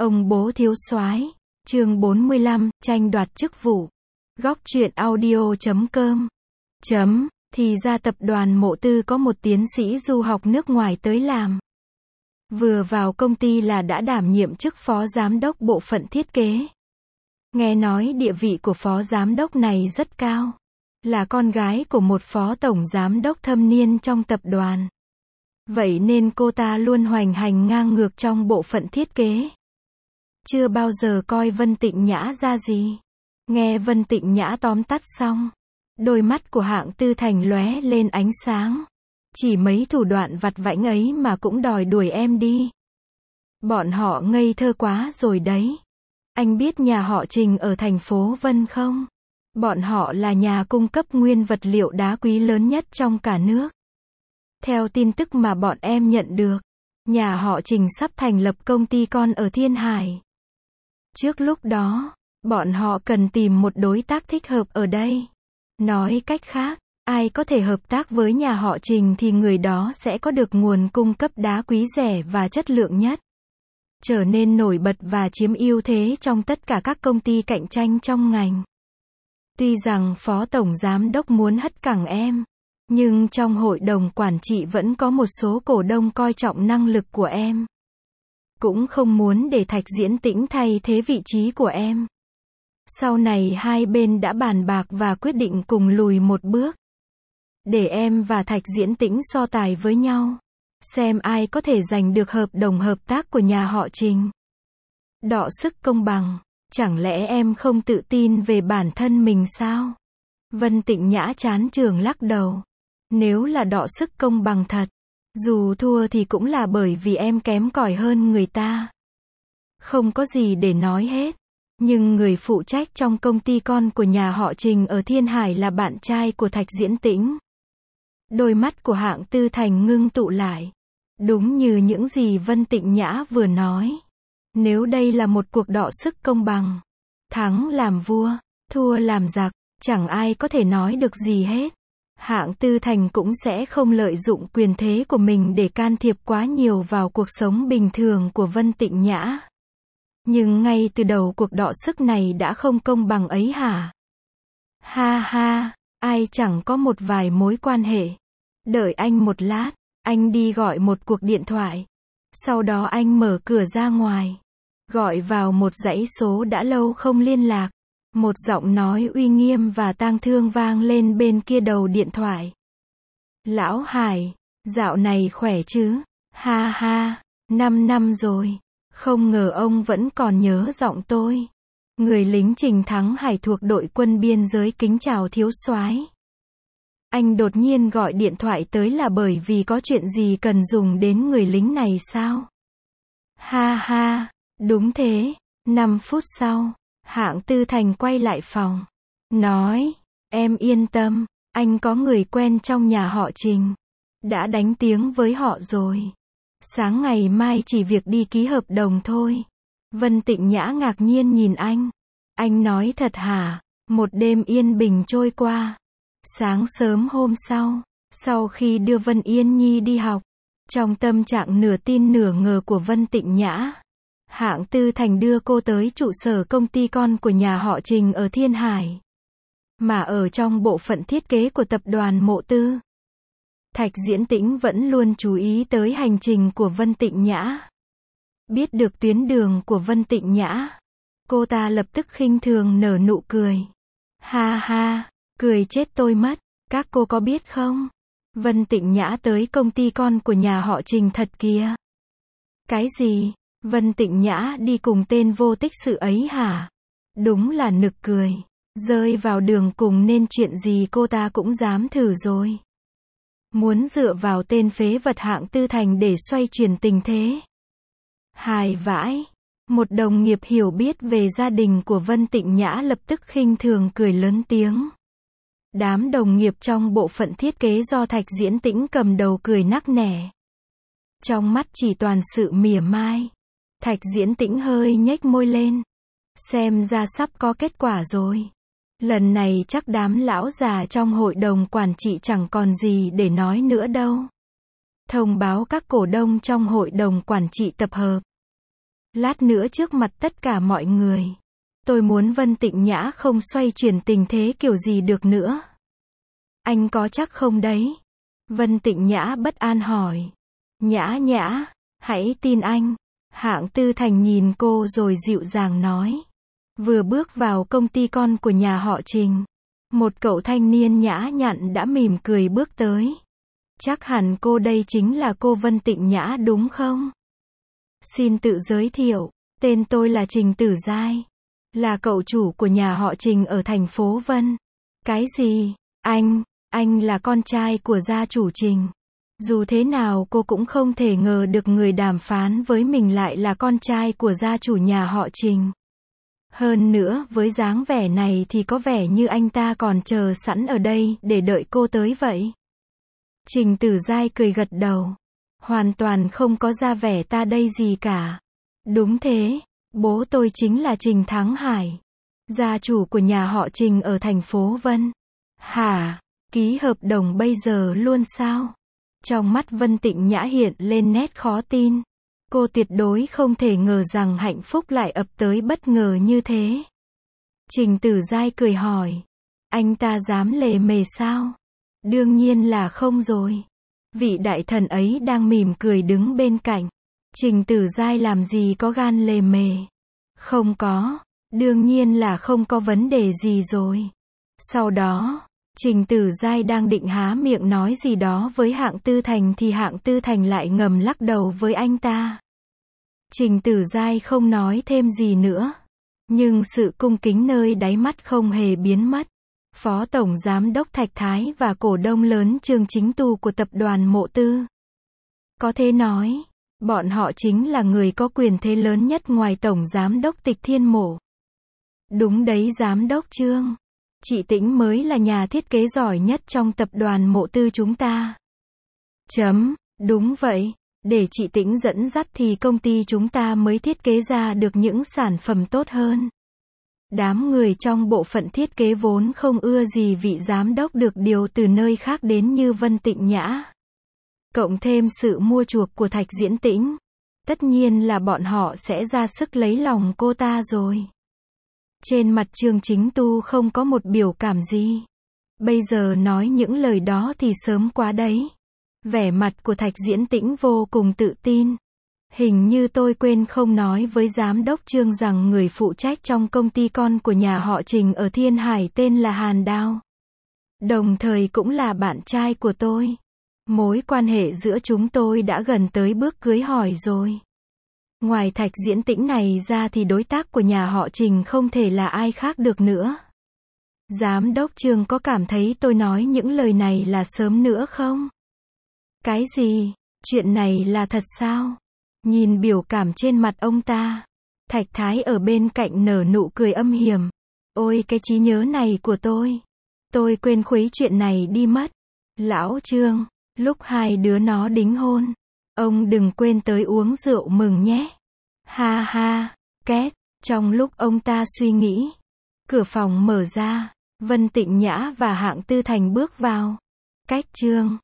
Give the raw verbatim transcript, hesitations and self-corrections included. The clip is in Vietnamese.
Ông bố thiếu soái, chương bốn mươi lăm, tranh đoạt chức vụ. Góc truyện audio chấm com. Chấm, thì ra tập đoàn Mộ Tư có một tiến sĩ du học nước ngoài tới làm. Vừa vào công ty là đã đảm nhiệm chức phó giám đốc bộ phận thiết kế. Nghe nói địa vị của phó giám đốc này rất cao. Là con gái của một phó tổng giám đốc thâm niên trong tập đoàn. Vậy nên cô ta luôn hoành hành ngang ngược trong bộ phận thiết kế. Chưa bao giờ coi Vân Tịnh Nhã ra gì. Nghe Vân Tịnh Nhã tóm tắt xong, đôi mắt của Hạng Tư Thành lóe lên ánh sáng. Chỉ mấy thủ đoạn vặt vãnh ấy mà cũng đòi đuổi em đi. Bọn họ ngây thơ quá rồi đấy. Anh biết nhà họ Trình ở thành phố Vân không? Bọn họ là nhà cung cấp nguyên vật liệu đá quý lớn nhất trong cả nước. Theo tin tức mà bọn em nhận được, nhà họ Trình sắp thành lập công ty con ở Thiên Hải. Trước lúc đó, bọn họ cần tìm một đối tác thích hợp ở đây. Nói cách khác, ai có thể hợp tác với nhà họ Trình thì người đó sẽ có được nguồn cung cấp đá quý rẻ và chất lượng nhất. Trở nên nổi bật và chiếm ưu thế trong tất cả các công ty cạnh tranh trong ngành. Tuy rằng Phó Tổng Giám Đốc muốn hất cẳng em, nhưng trong hội đồng quản trị vẫn có một số cổ đông coi trọng năng lực của em. Cũng không muốn để Thạch Diễn Tĩnh thay thế vị trí của em. Sau này hai bên đã bàn bạc và quyết định cùng lùi một bước. Để em và Thạch Diễn Tĩnh so tài với nhau. Xem ai có thể giành được hợp đồng hợp tác của nhà họ Trình. Đọ sức công bằng. Chẳng lẽ em không tự tin về bản thân mình sao? Vân Tịnh Nhã chán chường lắc đầu. Nếu là đọ sức công bằng thật, dù thua thì cũng là bởi vì em kém cỏi hơn người ta. Không có gì để nói hết. Nhưng người phụ trách trong công ty con của nhà họ Trình ở Thiên Hải là bạn trai của Thạch Diễn Tĩnh. Đôi mắt của Hạng Tư Thành ngưng tụ lại. Đúng như những gì Vân Tịnh Nhã vừa nói. Nếu đây là một cuộc đọ sức công bằng, thắng làm vua, thua làm giặc, chẳng ai có thể nói được gì hết. Hạng Tư Thành cũng sẽ không lợi dụng quyền thế của mình để can thiệp quá nhiều vào cuộc sống bình thường của Vân Tịnh Nhã. Nhưng ngay từ đầu cuộc đọ sức này đã không công bằng ấy hả? Ha ha, ai chẳng có một vài mối quan hệ. Đợi anh một lát, anh đi gọi một cuộc điện thoại. Sau đó anh mở cửa ra ngoài. Gọi vào một dãy số đã lâu không liên lạc. Một giọng nói uy nghiêm và tang thương vang lên bên kia đầu điện thoại. Lão Hải, dạo này khỏe chứ? Ha ha, năm năm rồi. Không ngờ ông vẫn còn nhớ giọng tôi. Người lính Trình Thắng Hải thuộc đội quân biên giới kính chào thiếu soái. Anh đột nhiên gọi điện thoại tới là bởi vì có chuyện gì cần dùng đến người lính này sao? Ha ha, đúng thế. Năm phút sau, Hạng Tư Thành quay lại phòng. Nói, em yên tâm, anh có người quen trong nhà họ Trình. Đã đánh tiếng với họ rồi. Sáng ngày mai chỉ việc đi ký hợp đồng thôi. Vân Tịnh Nhã ngạc nhiên nhìn anh. Anh nói thật hả? Một đêm yên bình trôi qua. Sáng sớm hôm sau, sau khi đưa Vân Yên Nhi đi học, trong tâm trạng nửa tin nửa ngờ của Vân Tịnh Nhã, Hạng Tư Thành đưa cô tới trụ sở công ty con của nhà họ Trình ở Thiên Hải. Mà ở trong bộ phận thiết kế của tập đoàn Mộ Tư, Thạch Diễn Tĩnh vẫn luôn chú ý tới hành trình của Vân Tịnh Nhã. Biết được tuyến đường của Vân Tịnh Nhã, cô ta lập tức khinh thường nở nụ cười. Ha ha, cười chết tôi mất, các cô có biết không? Vân Tịnh Nhã tới công ty con của nhà họ Trình thật kìa. Cái gì? Vân Tịnh Nhã đi cùng tên vô tích sự ấy hả? Đúng là nực cười. Rơi vào đường cùng nên chuyện gì cô ta cũng dám thử rồi. Muốn dựa vào tên phế vật Hạng Tư Thành để xoay chuyển tình thế. Hài vãi. Một đồng nghiệp hiểu biết về gia đình của Vân Tịnh Nhã lập tức khinh thường cười lớn tiếng. Đám đồng nghiệp trong bộ phận thiết kế do Thạch Diễn Tĩnh cầm đầu cười nắc nẻ. Trong mắt chỉ toàn sự mỉa mai. Thạch Diễn Tĩnh hơi nhếch môi lên. Xem ra sắp có kết quả rồi. Lần này chắc đám lão già trong hội đồng quản trị chẳng còn gì để nói nữa đâu. Thông báo các cổ đông trong hội đồng quản trị tập hợp. Lát nữa trước mặt tất cả mọi người. Tôi muốn Vân Tịnh Nhã không xoay chuyển tình thế kiểu gì được nữa. Anh có chắc không đấy? Vân Tịnh Nhã bất an hỏi. Nhã Nhã, hãy tin anh. Hạng Tư Thành nhìn cô rồi dịu dàng nói. Vừa bước vào công ty con của nhà họ Trình, một cậu thanh niên nhã nhặn đã mỉm cười bước tới. Chắc hẳn cô đây chính là cô Vân Tịnh Nhã đúng không? Xin tự giới thiệu, tên tôi là Trình Tử Giai. Là cậu chủ của nhà họ Trình ở thành phố Vân. Cái gì? Anh, anh là con trai của gia chủ Trình. Dù thế nào cô cũng không thể ngờ được người đàm phán với mình lại là con trai của gia chủ nhà họ Trình. Hơn nữa, với dáng vẻ này thì có vẻ như anh ta còn chờ sẵn ở đây để đợi cô tới vậy. Trình Tử Giai cười gật đầu. Hoàn toàn không có ra vẻ ta đây gì cả. Đúng thế, bố tôi chính là Trình Thắng Hải, gia chủ của nhà họ Trình ở thành phố Vân. Hả? Ký hợp đồng bây giờ luôn sao? Trong mắt Vân Tịnh Nhã hiện lên nét khó tin. Cô tuyệt đối không thể ngờ rằng hạnh phúc lại ập tới bất ngờ như thế. Trình Tử Giai cười hỏi. Anh ta dám lề mề sao? Đương nhiên là không rồi. Vị đại thần ấy đang mỉm cười đứng bên cạnh. Trình Tử Giai làm gì có gan lề mề. Không có. Đương nhiên là không có vấn đề gì rồi. Sau đó, Trình Tử Giai đang định há miệng nói gì đó với Hạng Tư Thành thì Hạng Tư Thành lại ngầm lắc đầu với anh ta. Trình Tử Giai không nói thêm gì nữa. Nhưng sự cung kính nơi đáy mắt không hề biến mất. Phó Tổng Giám đốc Thạch Thái và cổ đông lớn Trương Chính Tu của tập đoàn Mộ Tư. Có thể nói, bọn họ chính là người có quyền thế lớn nhất ngoài Tổng Giám đốc Tịch Thiên Mộ. Đúng đấy Giám đốc Trương. Chị Tĩnh mới là nhà thiết kế giỏi nhất trong tập đoàn Mộ Tư chúng ta. Chấm, đúng vậy. Để chị Tĩnh dẫn dắt thì công ty chúng ta mới thiết kế ra được những sản phẩm tốt hơn. Đám người trong bộ phận thiết kế vốn không ưa gì vị giám đốc được điều từ nơi khác đến như Vân Tịnh Nhã. Cộng thêm sự mua chuộc của Thạch Diễn Tĩnh. Tất nhiên là bọn họ sẽ ra sức lấy lòng cô ta rồi. Trên mặt Trương Chính Tu không có một biểu cảm gì. Bây giờ nói những lời đó thì sớm quá đấy. Vẻ mặt của Thạch Diễn Tĩnh vô cùng tự tin. Hình như tôi quên không nói với giám đốc Trương rằng người phụ trách trong công ty con của nhà họ Trình ở Thiên Hải tên là Hàn Đao. Đồng thời cũng là bạn trai của tôi. Mối quan hệ giữa chúng tôi đã gần tới bước cưới hỏi rồi. Ngoài Thạch Diễn Tĩnh này ra thì đối tác của nhà họ Trình không thể là ai khác được nữa. Giám đốc Trương có cảm thấy tôi nói những lời này là sớm nữa không? Cái gì? Chuyện này là thật sao? Nhìn biểu cảm trên mặt ông ta, Thạch Thái ở bên cạnh nở nụ cười âm hiểm. Ôi cái trí nhớ này của tôi. Tôi quên khuấy chuyện này đi mất. Lão Trương, lúc hai đứa nó đính hôn, ông đừng quên tới uống rượu mừng nhé. Ha ha, két, trong lúc ông ta suy nghĩ, cửa phòng mở ra, Vân Tịnh Nhã và Hạng Tư Thành bước vào. Cách Trương,